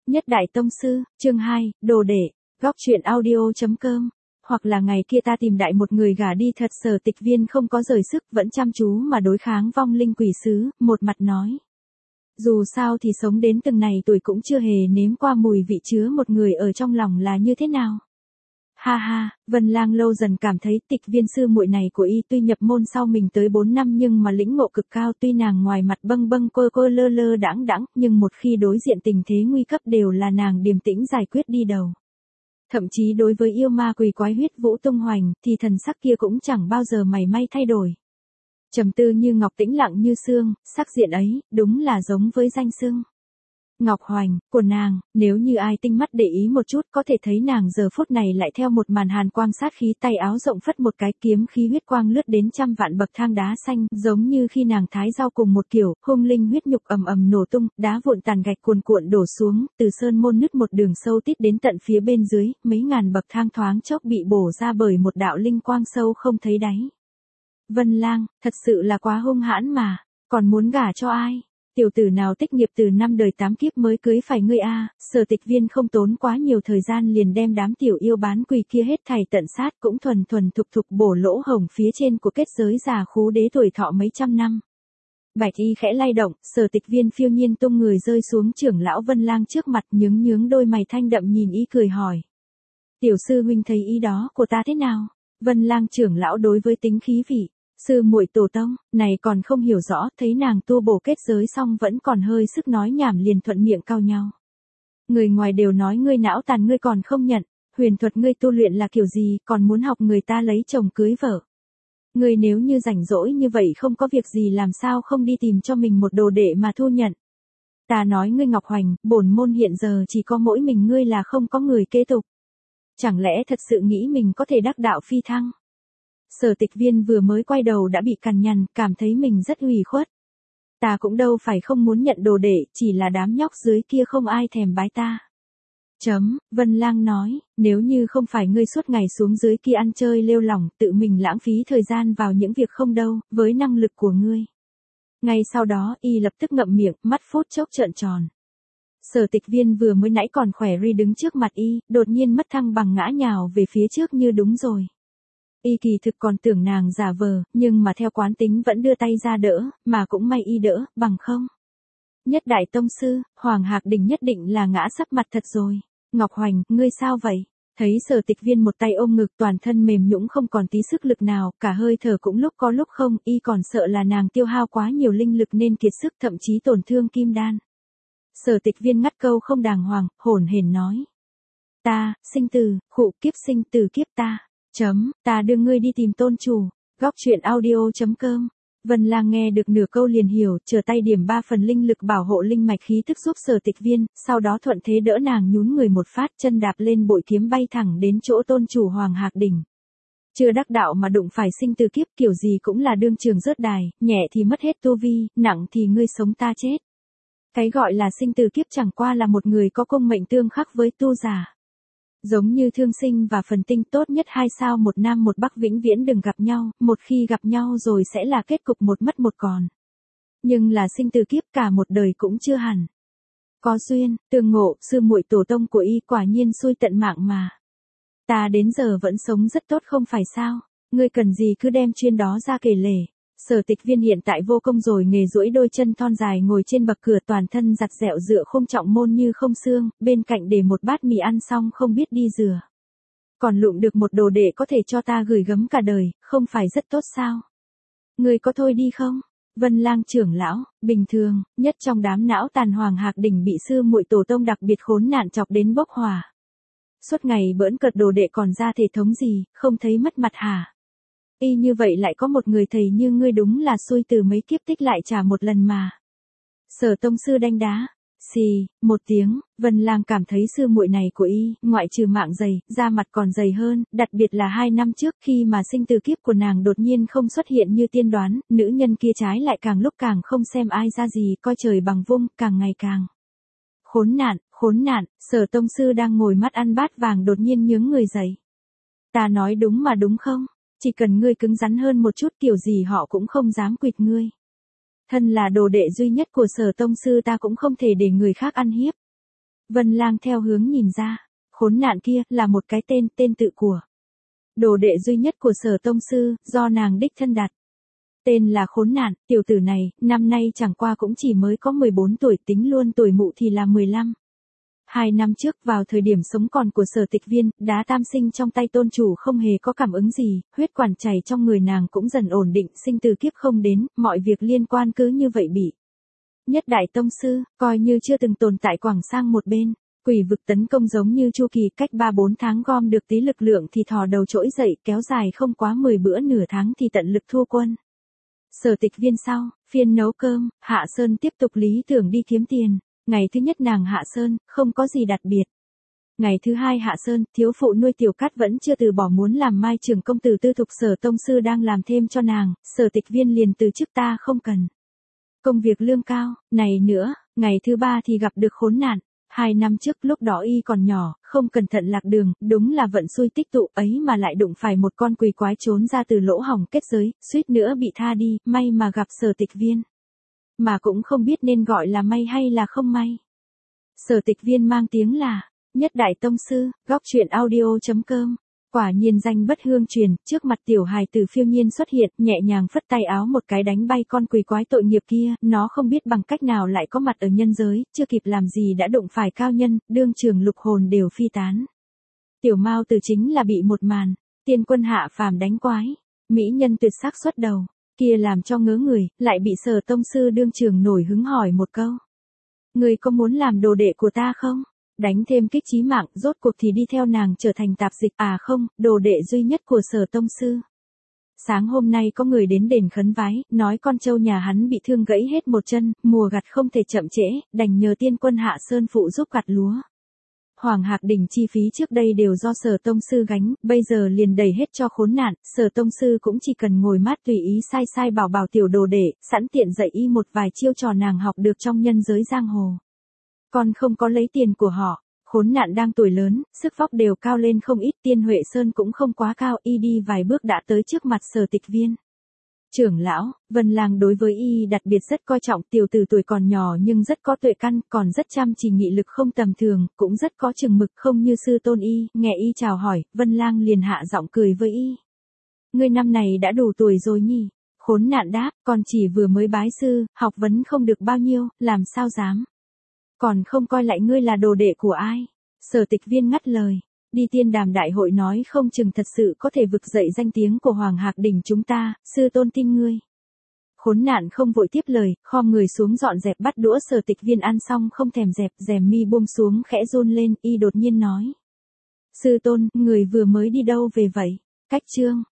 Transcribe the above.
Nhất Đại Tông Sư, chương 2, đồ đệ, góc truyện audio.com. Hoặc là ngày kia ta tìm đại một người gả đi thật. Sở Tịch Viên không có rời sức, vẫn chăm chú mà đối kháng vong linh quỷ sứ, một mặt nói. Dù sao thì sống đến từng này tuổi cũng chưa hề nếm qua mùi vị chứa một người ở trong lòng là như thế nào. Ha ha, Vân Lang lâu dần cảm thấy Tịch Viên sư muội này của y tuy nhập môn sau mình tới 4 năm nhưng mà lĩnh ngộ cực cao, tuy nàng ngoài mặt bâng bâng quơ quơ lơ lơ đãng đãng, nhưng một khi đối diện tình thế nguy cấp đều là nàng điềm tĩnh giải quyết đi đầu. Thậm chí đối với yêu ma quỷ quái huyết vũ tung hoành, thì thần sắc kia cũng chẳng bao giờ mảy may thay đổi. Trầm tư như ngọc, tĩnh lặng như sương, sắc diện ấy, đúng là giống với danh xưng Ngọc Hoành của nàng. Nếu như ai tinh mắt để ý một chút có thể thấy nàng giờ phút này lại theo một màn hàn quang sát khí, tay áo rộng phất một cái, kiếm khí huyết quang lướt đến trăm vạn bậc thang đá xanh, giống như khi nàng thái rau cùng một kiểu, hung linh huyết nhục ầm ầm nổ tung, đá vụn tàn gạch cuồn cuộn đổ xuống, từ sơn môn nứt một đường sâu tít đến tận phía bên dưới, mấy ngàn bậc thang thoáng chốc bị bổ ra bởi một đạo linh quang sâu không thấy đáy. Vân Lang, thật sự là quá hung hãn mà, còn muốn gả cho ai? Tiểu tử nào tích nghiệp từ 5 đời 8 kiếp mới cưới phải ngươi a? Sở Tịch Viên không tốn quá nhiều thời gian liền đem đám tiểu yêu bán quỷ kia hết thảy tận sát, cũng thuần thuần thục thục bổ lỗ hổng phía trên của kết giới già khú đế tuổi thọ mấy trăm năm. Bạch y khẽ lay động, Sở Tịch Viên phiêu nhiên tung người rơi xuống trưởng lão Vân Lang trước mặt, nhướng đôi mày thanh đậm nhìn y cười hỏi. Tiểu sư huynh thấy ý đó của ta thế nào? Vân Lang trưởng lão đối với tính khí vị. Sư muội tổ tông, này còn không hiểu rõ, thấy nàng tu bổ kết giới xong vẫn còn hơi sức nói nhảm liền thuận miệng cau nhau. Người ngoài đều nói ngươi não tàn, ngươi còn không nhận, huyền thuật ngươi tu luyện là kiểu gì, còn muốn học người ta lấy chồng cưới vợ. Ngươi nếu như rảnh rỗi như vậy không có việc gì làm sao không đi tìm cho mình một đồ đệ mà thu nhận. Ta nói ngươi Ngọc Hoành, bổn môn hiện giờ chỉ có mỗi mình ngươi là không có người kế tục. Chẳng lẽ thật sự nghĩ mình có thể đắc đạo phi thăng? Sở Tịch Viên vừa mới quay đầu đã bị cằn nhằn, cảm thấy mình rất ủy khuất. Ta cũng đâu phải không muốn nhận đồ đệ, chỉ là đám nhóc dưới kia không ai thèm bái ta. Vân Lang nói, nếu như không phải ngươi suốt ngày xuống dưới kia ăn chơi lêu lỏng, tự mình lãng phí thời gian vào những việc không đâu, với năng lực của ngươi. Ngay sau đó, y lập tức ngậm miệng, mắt phút chốc trợn tròn. Sở Tịch Viên vừa mới nãy còn khỏe ri đứng trước mặt y, đột nhiên mất thăng bằng ngã nhào về phía trước như đúng rồi. Y kỳ thực còn tưởng nàng giả vờ, nhưng mà theo quán tính vẫn đưa tay ra đỡ, mà cũng may y đỡ, bằng không. Nhất Đại Tông Sư, Hoàng Hạc Đỉnh nhất định là ngã sắp mặt thật rồi. Ngọc Hoành, ngươi sao vậy? Thấy Sở Tịch Viên một tay ôm ngực, toàn thân mềm nhũn không còn tí sức lực nào, cả hơi thở cũng lúc có lúc không, y còn sợ là nàng tiêu hao quá nhiều linh lực nên kiệt sức, thậm chí tổn thương kim đan. Sở Tịch Viên ngắt câu không đàng hoàng, hổn hển nói. Ta, sinh từ, khụ kiếp sinh từ kiếp ta. Ta đưa ngươi đi tìm tôn chủ. Góc truyện audio.com. Vân Lang nghe được nửa câu liền hiểu, trở tay điểm 3 phần linh lực bảo hộ linh mạch khí tức giúp Sở Tịch Viên, sau đó thuận thế đỡ nàng nhún người một phát, chân đạp lên bội kiếm bay thẳng đến chỗ tôn chủ Hoàng Hạc Đỉnh. Chưa đắc đạo mà đụng phải sinh từ kiếp, kiểu gì cũng là đương trường rớt đài, nhẹ thì mất hết tu vi, nặng thì ngươi sống ta chết. Cái gọi là sinh từ kiếp chẳng qua là một người có công mệnh tương khắc với tu giả. Giống như thương sinh và phần tinh, tốt nhất 2 sao một nam một bắc vĩnh viễn đừng gặp nhau, một khi gặp nhau rồi sẽ là kết cục một mất một còn. Nhưng là sinh từ kiếp cả một đời cũng chưa hẳn. Có duyên, tương ngộ, sư muội tổ tông của y quả nhiên xui tận mạng mà. Ta đến giờ vẫn sống rất tốt không phải sao, ngươi cần gì cứ đem chuyên đó ra kể lể. Sở Tịch Viên hiện tại vô công rồi nghề duỗi đôi chân thon dài ngồi trên bậc cửa, toàn thân giặt dẹo dựa khung trọng môn như không xương, bên cạnh để một bát mì ăn xong không biết đi rửa. Còn lụm được một đồ đệ có thể cho ta gửi gắm cả đời, không phải rất tốt sao? Người có thôi đi không? Vân Lang trưởng lão, bình thường, nhất trong đám não tàn Hoàng Hạc Đỉnh bị sư muội tổ tông đặc biệt khốn nạn chọc đến bốc hỏa. Suốt ngày bỡn cợt đồ đệ còn ra thể thống gì, không thấy mất mặt hả? Y như vậy lại có một người thầy như ngươi đúng là xui từ mấy kiếp tích lại trả một lần mà. Sở tông sư đanh đá. Xì, một tiếng, Vân Lang cảm thấy sư muội này của y, ngoại trừ mạng dày, da mặt còn dày hơn, đặc biệt là 2 năm trước khi mà sinh từ kiếp của nàng đột nhiên không xuất hiện như tiên đoán, nữ nhân kia trái lại càng lúc càng không xem ai ra gì, coi trời bằng vung, càng ngày càng. Khốn nạn, Sở tông sư đang ngồi mắt ăn bát vàng đột nhiên nhướng người dậy. Ta nói đúng mà đúng không? Chỉ cần ngươi cứng rắn hơn một chút kiểu gì họ cũng không dám quỵt ngươi. Thân là đồ đệ duy nhất của Sở tông sư ta cũng không thể để người khác ăn hiếp. Vân Lang theo hướng nhìn ra, khốn nạn kia là một cái tên tự của đồ đệ duy nhất của Sở tông sư, do nàng đích thân đặt. Tên là khốn nạn, tiểu tử này, năm nay chẳng qua cũng chỉ mới có 14 tuổi, tính luôn tuổi mụ thì là 15. 2 năm trước vào thời điểm sống còn của Sở Tịch Viên, đá tam sinh trong tay tôn chủ không hề có cảm ứng gì, huyết quản chảy trong người nàng cũng dần ổn định, sinh từ kiếp không đến, mọi việc liên quan cứ như vậy bị nhất đại tông sư, coi như chưa từng tồn tại quẳng sang một bên. Quỷ vực tấn công giống như chu kỳ, cách 3-4 tháng gom được tí lực lượng thì thò đầu trỗi dậy, kéo dài không quá 10 bữa nửa tháng thì tận lực thua quân. Sở Tịch Viên sau, phiên nấu cơm, Hạ Sơn tiếp tục lý tưởng đi kiếm tiền. Ngày thứ nhất nàng Hạ Sơn, không có gì đặc biệt. Ngày thứ hai Hạ Sơn, thiếu phụ nuôi Tiểu Cát vẫn chưa từ bỏ muốn làm mai trưởng công tử tư thục, Sở tông sư đang làm thêm cho nàng, Sở Tịch Viên liền từ chức, ta không cần công việc lương cao, này nữa, ngày thứ ba thì gặp được khốn nạn. 2 năm trước lúc đó y còn nhỏ, không cẩn thận lạc đường, đúng là vận xui tích tụ ấy mà lại đụng phải một con quỷ quái trốn ra từ lỗ hổng kết giới, suýt nữa bị tha đi, may mà gặp Sở Tịch Viên. Mà cũng không biết nên gọi là may hay là không may. Sở Tịch Viên mang tiếng là nhất đại tông sư, góc truyện audio.com. Quả nhiên danh bất hương truyền, trước mặt tiểu hài tử phiêu nhiên xuất hiện, nhẹ nhàng phất tay áo một cái đánh bay con quỷ quái tội nghiệp kia, nó không biết bằng cách nào lại có mặt ở nhân giới, chưa kịp làm gì đã đụng phải cao nhân, đương trường lục hồn đều phi tán. Tiểu Mao Tử chính là bị một màn tiên quân hạ phàm đánh quái, mỹ nhân tuyệt sắc xuất đầu kia làm cho ngớ người, lại bị Sở tông sư đương trường nổi hứng hỏi một câu: người có muốn làm đồ đệ của ta không? Đánh thêm kích chí mạng, rốt cuộc thì đi theo nàng trở thành tạp dịch, à không, đồ đệ duy nhất của Sở tông sư. Sáng hôm nay có người đến đền khấn vái, nói con trâu nhà hắn bị thương gãy hết một chân, mùa gặt không thể chậm trễ, đành nhờ tiên quân Hạ Sơn phụ giúp gặt lúa. Hoàng Hạc Đỉnh chi phí trước đây đều do Sở tông sư gánh, bây giờ liền đẩy hết cho khốn nạn, Sở tông sư cũng chỉ cần ngồi mát tùy ý sai bảo tiểu đồ đệ, sẵn tiện dạy y một vài chiêu trò nàng học được trong nhân giới giang hồ. Còn không có lấy tiền của họ, khốn nạn đang tuổi lớn, sức vóc đều cao lên không ít, Tiên Huệ Sơn cũng không quá cao, y đi vài bước đã tới trước mặt Sở Tịch Viên. Trưởng lão, Vân Lang đối với y đặc biệt rất coi trọng, tiểu tử tuổi còn nhỏ nhưng rất có tuệ căn, còn rất chăm chỉ, nghị lực không tầm thường, cũng rất có chừng mực, không như sư tôn y. Nghe y chào hỏi, Vân Lang liền hạ giọng cười với y. Ngươi năm này đã đủ tuổi rồi nhỉ? Khốn nạn đáp, còn chỉ vừa mới bái sư, học vấn không được bao nhiêu, làm sao dám. Còn không coi lại ngươi là đồ đệ của ai? Sở Tịch Viên ngắt lời. Đi tiên đàm đại hội nói không chừng thật sự có thể vực dậy danh tiếng của Hoàng Hạc Đỉnh chúng ta, sư tôn tin ngươi. Khốn nạn không vội tiếp lời, khom người xuống dọn dẹp bát đũa. Sở Tịch Viên ăn xong không thèm dẹp, rèm mi buông xuống khẽ run lên, y đột nhiên nói. Sư tôn, người vừa mới đi đâu về vậy? Cách chương.